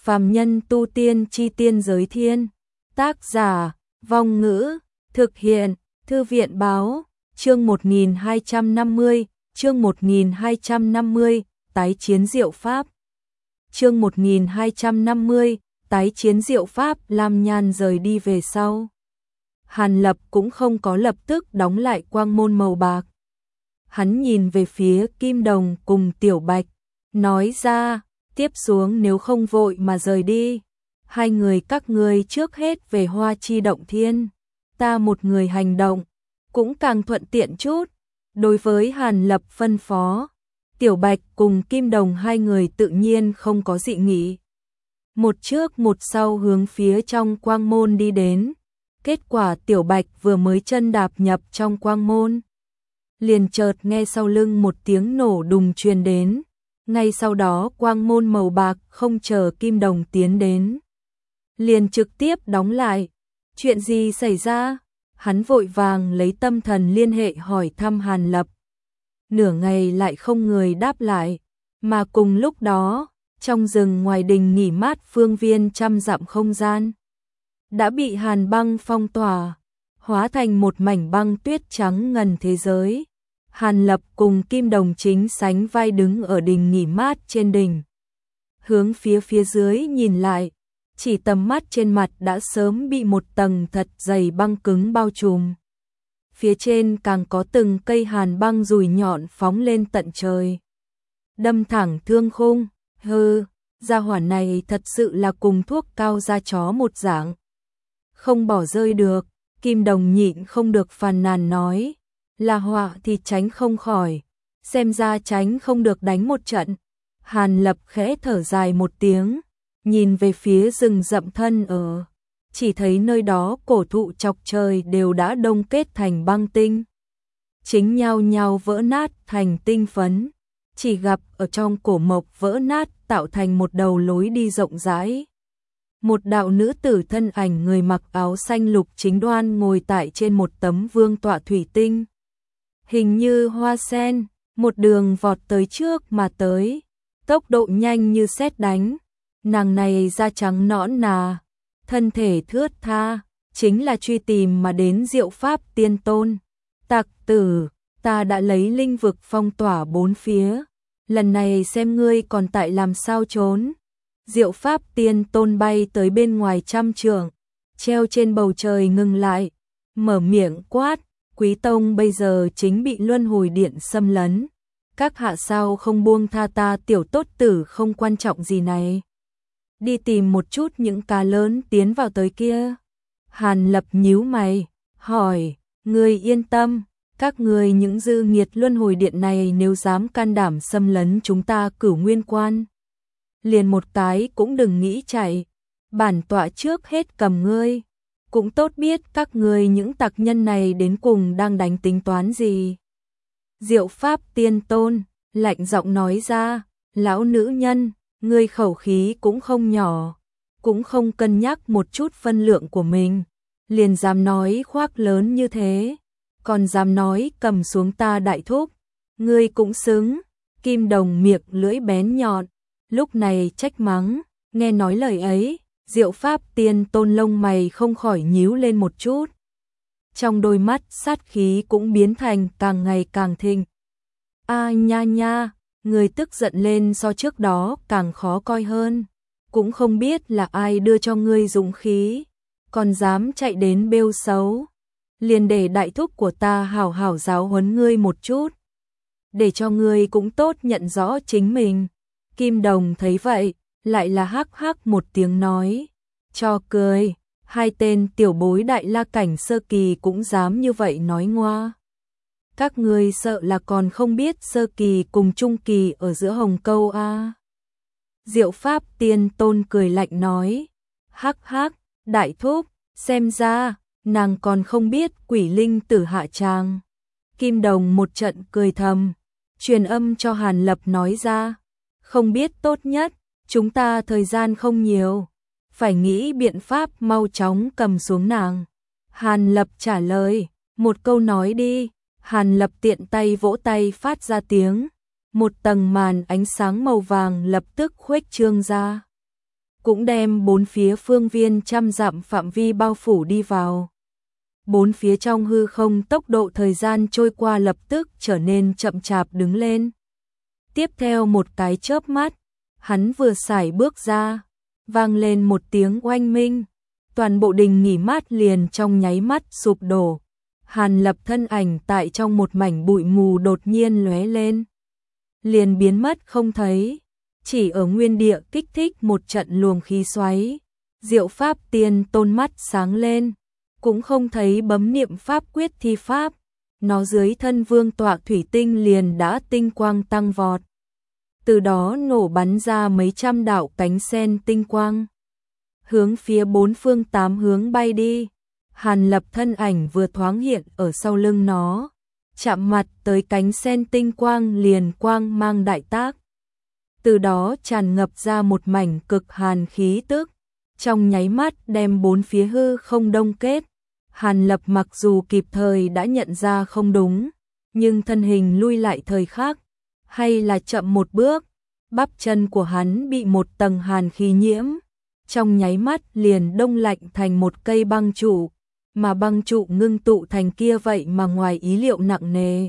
Phàm nhân tu tiên chi tiên giới thiên. Tác giả, Vong Ngữ, thực hiện, Thư viện báo, chương 1250, chương 1250, tái chiến diệu pháp. Chương 1250, tái chiến diệu pháp. Lam Nhan rời đi về sau, Hàn Lập cũng không có lập tức đóng lại quang môn màu bạc. Hắn nhìn về phía Kim Đồng cùng Tiểu Bạch, nói ra, tiếp xuống nếu không vội mà rời đi, hai người các ngươi trước hết về Hoa Chi Động Thiên, ta một người hành động, cũng càng thuận tiện chút. Đối với Hàn Lập phân phó, Tiểu Bạch cùng Kim Đồng hai người tự nhiên không có dị nghị. Một trước một sau hướng phía trong quang môn đi đến. Kết quả Tiểu Bạch vừa mới chân đạp nhập trong quang môn, liền chợt nghe sau lưng một tiếng nổ đùng truyền đến. Ngay sau đó quang môn màu bạc không chờ Kim Đồng tiến đến, liền trực tiếp đóng lại. Chuyện gì xảy ra? Hắn vội vàng lấy tâm thần liên hệ hỏi thăm Hàn Lập. Nửa ngày lại không người đáp lại, mà cùng lúc đó, trong rừng ngoài đình nghỉ mát phương viên trăm dặm không gian đã bị hàn băng phong tỏa, hóa thành một mảnh băng tuyết trắng ngần thế giới. Hàn Lập cùng Kim Đồng chính sánh vai đứng ở đình nghỉ mát trên đỉnh. Hướng phía dưới nhìn lại, chỉ tầm mắt trên mặt đã sớm bị một tầng thật dày băng cứng bao trùm. Phía trên càng có từng cây hàn băng dùi nhọn phóng lên tận trời, đâm thẳng thương khung. Hừ, gia hỏa này thật sự là cùng thuốc cao da chó một dạng, không bỏ rơi được. Kim Đồng nhịn không được phàn nàn nói, là họa thì tránh không khỏi, xem ra tránh không được đánh một trận. Hàn Lập khẽ thở dài một tiếng, nhìn về phía rừng rậm thân ở, chỉ thấy nơi đó cổ thụ chọc trời đều đã đông kết thành băng tinh, chính nhao nhao vỡ nát thành tinh phấn, chỉ gặp ở trong cổ mộc vỡ nát tạo thành một đầu lối đi rộng rãi. Một đạo nữ tử thân ảnh người mặc áo xanh lục chính đoan ngồi tại trên một tấm vương tọa thủy tinh, hình như hoa sen, một đường vọt tới trước mà tới, tốc độ nhanh như sét đánh. Nàng này da trắng nõn nà, thân thể thướt tha, chính là truy tìm mà đến Diệu Pháp Tiên Tôn. Tặc tử, ta đã lấy linh vực phong tỏa bốn phía, lần này xem ngươi còn tại làm sao trốn. Diệu Pháp Tiên Tôn bay tới bên ngoài trăm trượng, treo trên bầu trời ngừng lại, mở miệng quát, Quý Tông bây giờ chính bị Luân Hồi Điện xâm lấn, các hạ sao không buông tha ta tiểu tốt tử không quan trọng gì này, đi tìm một chút những cá lớn tiến vào tới kia. Hàn Lập nhíu mày, hỏi, ngươi yên tâm, các ngươi những dư nghiệt Luân Hồi Điện này nếu dám can đảm xâm lấn chúng ta Cửu Nguyên Quan, liền một cái cũng đừng nghĩ chạy, bản tọa trước hết cầm ngươi. Cũng tốt biết các ngươi những tặc nhân này đến cùng đang đánh tính toán gì. Diệu Pháp Tiên Tôn lạnh giọng nói ra, lão nữ nhân, ngươi khẩu khí cũng không nhỏ, cũng không cân nhắc một chút phân lượng của mình, liền dám nói khoác lớn như thế, còn dám nói cầm xuống ta đại thúc, ngươi cũng xứng. Kim Đồng miệng lưỡi bén nhọn, lúc này trách mắng, nghe nói lời ấy, Diệu Pháp Tiên Tôn lông mày không khỏi nhíu lên một chút, trong đôi mắt sát khí cũng biến thành càng ngày càng thịnh. A nha nha, người tức giận lên so trước đó càng khó coi hơn, cũng không biết là ai đưa cho ngươi dũng khí, còn dám chạy đến bêu xấu, liền để đại thúc của ta hảo hảo giáo huấn ngươi một chút, để cho ngươi cũng tốt nhận rõ chính mình. Kim Đồng thấy vậy, lại là hắc hắc một tiếng nói, cho cười, hai tên tiểu bối đại la cảnh sơ kỳ cũng dám như vậy nói ngoa. Các ngươi sợ là còn không biết sơ kỳ cùng trung kỳ ở giữa hồng câu a. Diệu Pháp Tiên Tôn cười lạnh nói, hắc hắc, đại thúc, xem ra, nàng còn không biết quỷ linh tử hạ tràng. Kim Đồng một trận cười thầm, truyền âm cho Hàn Lập nói ra, không biết tốt nhất, chúng ta thời gian không nhiều, phải nghĩ biện pháp mau chóng cầm xuống nàng. Hàn Lập trả lời, một câu nói đi. Hàn Lập tiện tay vỗ tay phát ra tiếng, một tầng màn ánh sáng màu vàng lập tức khuếch trương ra. cũng đem bốn phía phương viên trăm dặm phạm vi bao phủ đi vào. Bốn phía trong hư không tốc độ thời gian trôi qua lập tức trở nên chậm chạp đứng lên. Tiếp theo một cái chớp mắt, hắn vừa sải bước ra, vang lên một tiếng oanh minh, toàn bộ đình nghỉ mát liền trong nháy mắt sụp đổ. Hàn Lập thân ảnh tại trong một mảnh bụi mù đột nhiên lóe lên, liền biến mất không thấy, chỉ ở nguyên địa kích thích một trận luồng khí xoáy. Diệu Pháp Tiên Tôn mắt sáng lên, cũng không thấy bấm niệm pháp quyết thi pháp, nó dưới thân vương tọa thủy tinh liền đã tinh quang tăng vọt. Từ đó nổ bắn ra mấy trăm đạo cánh sen tinh quang, hướng phía bốn phương tám hướng bay đi. Hàn Lập thân ảnh vừa thoáng hiện ở sau lưng nó, chạm mặt tới cánh sen tinh quang liền quang mang đại tác. Từ đó tràn ngập ra một mảnh cực hàn khí tức, trong nháy mắt đem bốn phía hư không đông kết. Hàn Lập mặc dù kịp thời đã nhận ra không đúng, nhưng thân hình lui lại thời khắc, hay là chậm một bước, bắp chân của hắn bị một tầng hàn khí nhiễm, trong nháy mắt liền đông lạnh thành một cây băng trụ, mà băng trụ ngưng tụ thành kia vậy mà ngoài ý liệu nặng nề.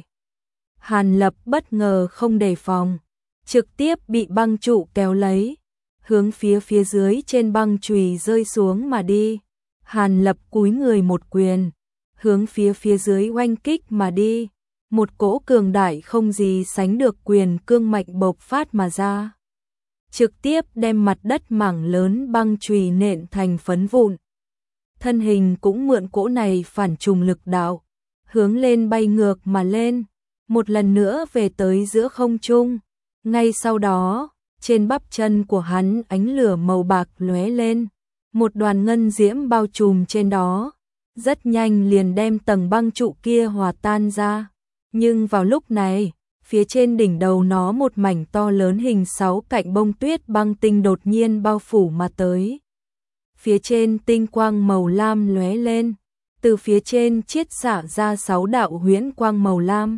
Hàn Lập bất ngờ không đề phòng, trực tiếp bị băng trụ kéo lấy, hướng phía dưới trên băng chùy rơi xuống mà đi. Hàn Lập cúi người một quyền, hướng phía dưới oanh kích mà đi. Một cỗ cường đại không gì sánh được quyền cương mạnh bộc phát mà ra, trực tiếp đem mặt đất mảng lớn băng chùy nện thành phấn vụn. Thân hình cũng mượn cỗ này phản trùng lực đạo, hướng lên bay ngược mà lên, một lần nữa về tới giữa không trung. Ngay sau đó, trên bắp chân của hắn ánh lửa màu bạc lóe lên, một đoàn ngân diễm bao trùm trên đó, rất nhanh liền đem tầng băng trụ kia hòa tan ra. Nhưng vào lúc này, phía trên đỉnh đầu nó một mảnh to lớn hình 6 cạnh bông tuyết băng tinh đột nhiên bao phủ mà tới. Phía trên tinh quang màu lam lóe lên, từ phía trên chiết xạ ra 6 đạo huyễn quang màu lam,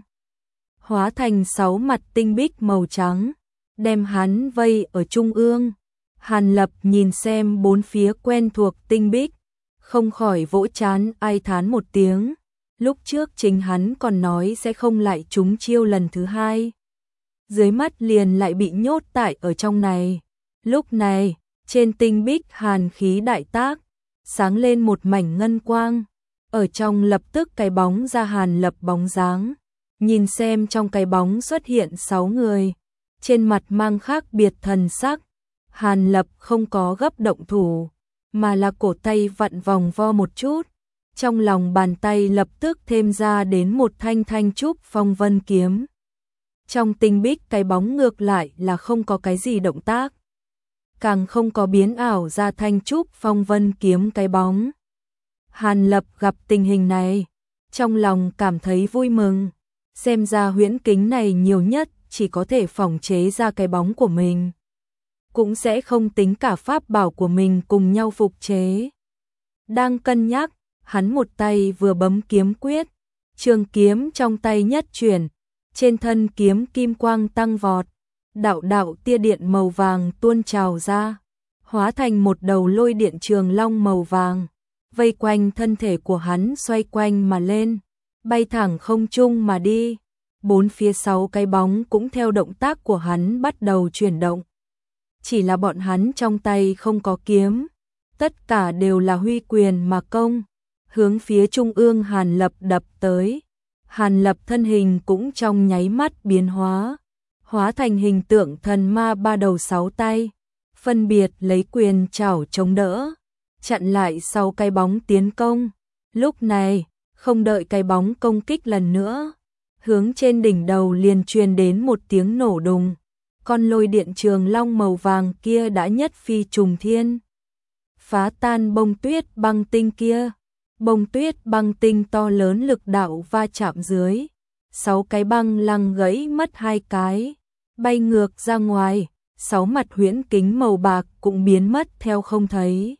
hóa thành 6 mặt tinh bích màu trắng, đem hắn vây ở trung ương. Hàn Lập nhìn xem bốn phía quen thuộc tinh bích, không khỏi vỗ trán ai thán một tiếng. Lúc trước chính hắn còn nói sẽ không lại trúng chiêu lần thứ hai, dưới mắt liền lại bị nhốt tại ở trong này. Lúc này, trên tinh bích hàn khí đại tác, sáng lên một mảnh ngân quang, ở trong lập tức cái bóng ra Hàn Lập bóng dáng. Nhìn xem trong cái bóng xuất hiện 6 người, trên mặt mang khác biệt thần sắc. Hàn Lập không có gấp động thủ, mà là cổ tay vặn vòng vo một chút, trong lòng bàn tay lập tức thêm ra đến một thanh thanh trúc phong vân kiếm. Trong tinh bích cái bóng ngược lại là không có cái gì động tác, càng không có biến ảo ra thanh trúc phong vân kiếm cái bóng. Hàn Lập gặp tình hình này, trong lòng cảm thấy vui mừng, xem ra huyễn kính này nhiều nhất chỉ có thể phòng chế ra cái bóng của mình, cũng sẽ không tính cả pháp bảo của mình cùng nhau phục chế. Đang cân nhắc, hắn một tay vừa bấm kiếm quyết, trường kiếm trong tay nhất chuyển, trên thân kiếm kim quang tăng vọt, đạo đạo tia điện màu vàng tuôn trào ra, hóa thành một đầu lôi điện trường long màu vàng, vây quanh thân thể của hắn xoay quanh mà lên, bay thẳng không trung mà đi. Bốn phía 6 cái bóng cũng theo động tác của hắn bắt đầu chuyển động. Chỉ là bọn hắn trong tay không có kiếm, tất cả đều là huy quyền mà công, hướng phía trung ương Hàn Lập đập tới. Hàn Lập thân hình cũng trong nháy mắt biến hóa thành hình tượng thần ma 3 đầu 6 tay, phân biệt lấy quyền chảo chống đỡ, chặn lại 6 cái bóng tiến công. Lúc này, không đợi cái bóng công kích lần nữa, hướng trên đỉnh đầu liền truyền đến một tiếng nổ đùng, con lôi điện trường long màu vàng kia đã nhất phi trùng thiên, phá tan bông tuyết băng tinh kia. Bông tuyết băng tinh to lớn lực đạo va chạm dưới, 6 cái băng lăng gãy mất 2 cái, bay ngược ra ngoài, 6 mặt huyễn kính màu bạc cũng biến mất theo không thấy.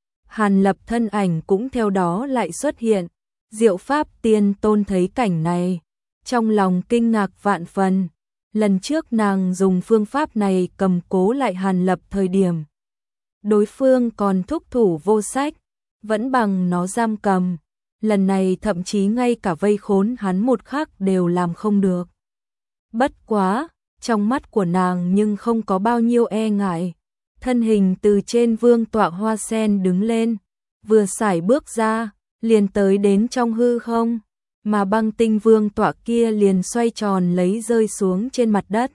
Hàn Lập thân ảnh cũng theo đó lại xuất hiện. Diệu Pháp Tiên Tôn thấy cảnh này, trong lòng kinh ngạc vạn phần. Lần trước nàng dùng phương pháp này cầm cố lại Hàn Lập thời điểm, đối phương còn thúc thủ vô sách, vẫn bằng nó giam cầm, lần này thậm chí ngay cả vây khốn hắn một khắc đều làm không được. Bất quá, trong mắt của nàng nhưng không có bao nhiêu e ngại, thân hình từ trên vương tọa hoa sen đứng lên, vừa sải bước ra, liền tới đến trong hư không, mà băng tinh vương tọa kia liền xoay tròn lấy rơi xuống trên mặt đất.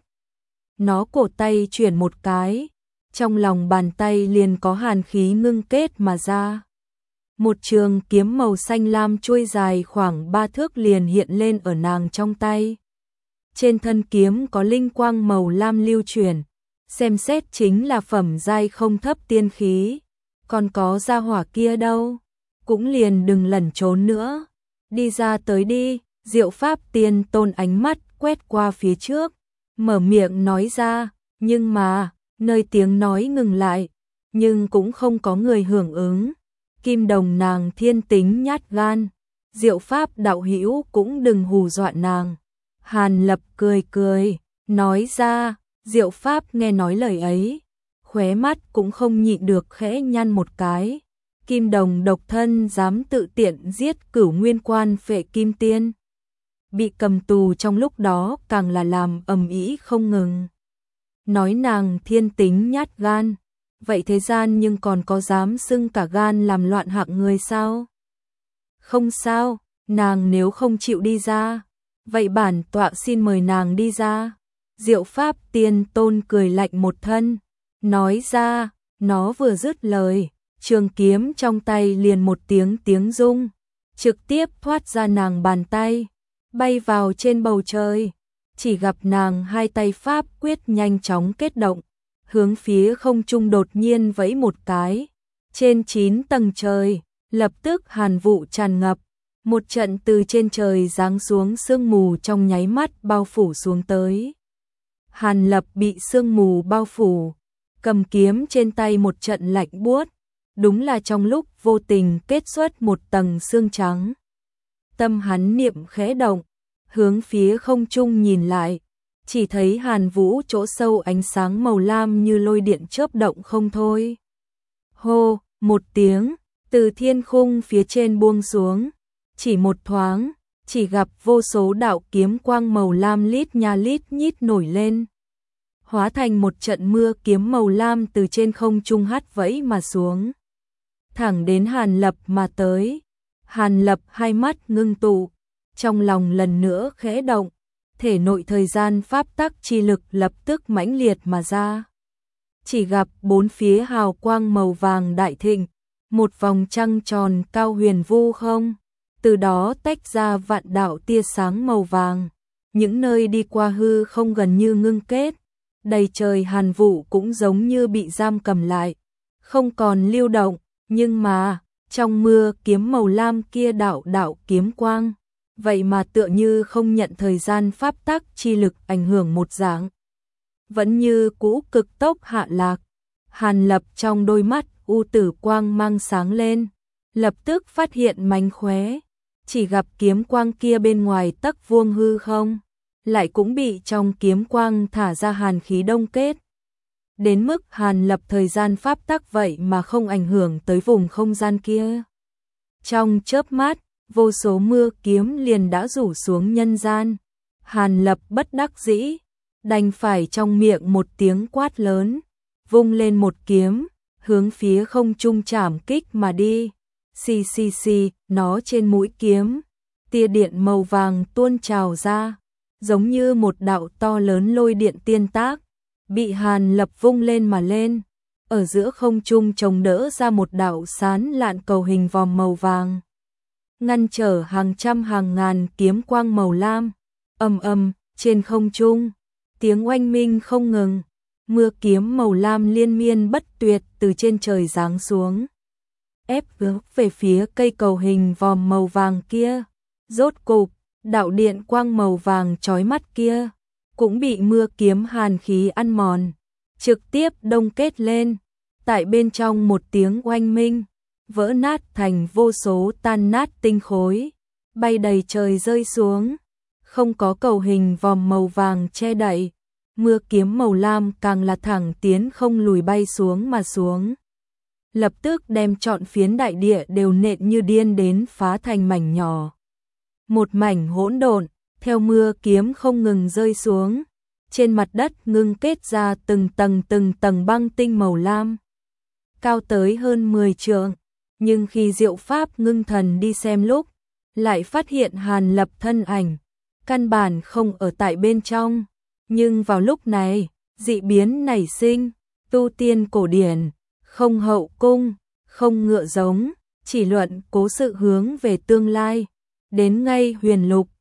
Nó cổ tay chuyển một cái, trong lòng bàn tay liền có hàn khí ngưng kết mà ra. Một trường kiếm màu xanh lam chuôi dài khoảng 3 thước liền hiện lên ở nàng trong tay. Trên thân kiếm có linh quang màu lam lưu chuyển, xem xét chính là phẩm giai không thấp tiên khí. Còn có gia hỏa kia đâu, cũng liền đừng lẩn trốn nữa. Đi ra tới đi, Diệu Pháp Tiên Tôn ánh mắt quét qua phía trước, mở miệng nói ra, nhưng mà, nơi tiếng nói ngừng lại, nhưng cũng không có người hưởng ứng. Kim Đồng nàng thiên tính nhát gan, Diệu Pháp đạo hữu cũng đừng hù dọa nàng. Hàn Lập cười cười, nói ra, Diệu Pháp nghe nói lời ấy, khóe mắt cũng không nhịn được khẽ nhăn một cái. Kim Đồng độc thân dám tự tiện giết Cửu Nguyên Quan Phệ Kim Tiên, bị cầm tù trong lúc đó càng là làm ầm ĩ không ngừng. Nói nàng thiên tính nhát gan, vậy thế gian nhưng còn có dám xưng cả gan làm loạn hạng người sao? Không sao, nàng nếu không chịu đi ra, vậy bản tọa xin mời nàng đi ra. Diệu Pháp Tiên Tôn cười lạnh một thân, nói ra, nó vừa dứt lời, trường kiếm trong tay liền một tiếng rung, trực tiếp thoát ra nàng bàn tay, bay vào trên bầu trời. Chỉ gặp nàng hai tay pháp quyết nhanh chóng kết động, hướng phía không trung đột nhiên vẫy một cái. Trên 9 tầng trời, lập tức hàn vụ tràn ngập, một trận từ trên trời giáng xuống sương mù trong nháy mắt bao phủ xuống tới. Hàn Lập bị sương mù bao phủ, cầm kiếm trên tay một trận lạnh buốt, đúng là trong lúc vô tình kết xuất một tầng sương trắng. Tâm hắn niệm khẽ động, hướng phía không trung nhìn lại, chỉ thấy hàn vũ chỗ sâu ánh sáng màu lam như lôi điện chớp động không thôi. Hô, một tiếng, từ thiên khung phía trên buông xuống, chỉ một thoáng, chỉ gặp vô số đạo kiếm quang màu lam lít nha lít nhít nổi lên, hóa thành một trận mưa kiếm màu lam từ trên không trung hắt vẫy mà xuống, thẳng đến Hàn Lập mà tới. Hàn Lập hai mắt ngưng tụ, trong lòng lần nữa khẽ động, thể nội thời gian pháp tắc chi lực lập tức mãnh liệt mà ra. Chỉ gặp bốn phía hào quang màu vàng đại thịnh, một vòng trăng tròn cao huyền vu không, từ đó tách ra vạn đạo tia sáng màu vàng, những nơi đi qua hư không gần như ngưng kết, đầy trời hàn vụ cũng giống như bị giam cầm lại, không còn lưu động, nhưng mà, trong mưa kiếm màu lam kia đạo đạo kiếm quang, vậy mà tựa như không nhận thời gian pháp tắc chi lực ảnh hưởng một dạng, vẫn như cũ cực tốc hạ lạc. Hàn Lập trong đôi mắt u tử quang mang sáng lên, lập tức phát hiện mánh khóe, chỉ gặp kiếm quang kia bên ngoài tấc vuông hư không, lại cũng bị trong kiếm quang thả ra hàn khí đông kết. Đến mức Hàn Lập thời gian pháp tắc vậy mà không ảnh hưởng tới vùng không gian kia. Trong chớp mắt, vô số mưa kiếm liền đã rủ xuống nhân gian. Hàn Lập bất đắc dĩ, đành phải trong miệng một tiếng quát lớn, vung lên một kiếm, hướng phía không trung chảm kích mà đi. Xì xì xì, nó trên mũi kiếm, tia điện màu vàng tuôn trào ra, giống như một đạo to lớn lôi điện tiên tác, bị Hàn Lập vung lên mà lên. Ở giữa không trung chống đỡ ra một đạo sán lạn cầu hình vòm màu vàng, ngăn trở hàng trăm hàng ngàn kiếm quang màu lam. Ầm ầm, trên không trung, tiếng oanh minh không ngừng, mưa kiếm màu lam liên miên bất tuyệt từ trên trời giáng xuống, ép về phía cây cầu hình vòm màu vàng kia. Rốt cục, đạo điện quang màu vàng chói mắt kia cũng bị mưa kiếm hàn khí ăn mòn, trực tiếp đông kết lên. Tại bên trong một tiếng oanh minh, vỡ nát thành vô số tan nát tinh khối, bay đầy trời rơi xuống. Không có cầu hình vòm màu vàng che đậy, mưa kiếm màu lam càng là thẳng tiến không lùi bay xuống mà xuống. lập tức đem trọn phiến đại địa đều nện như điên đến phá thành mảnh nhỏ. Một mảnh hỗn độn, theo mưa kiếm không ngừng rơi xuống, trên mặt đất ngưng kết ra từng tầng băng tinh màu lam, cao tới hơn 10 trượng, nhưng khi Diệu Pháp ngưng thần đi xem lúc, lại phát hiện Hàn Lập thân ảnh, căn bản không ở tại bên trong, nhưng vào lúc này, dị biến nảy sinh, tu tiên cổ điển, không hậu cung, không ngựa giống, chỉ luận cố sự hướng về tương lai, đến ngay huyền lục,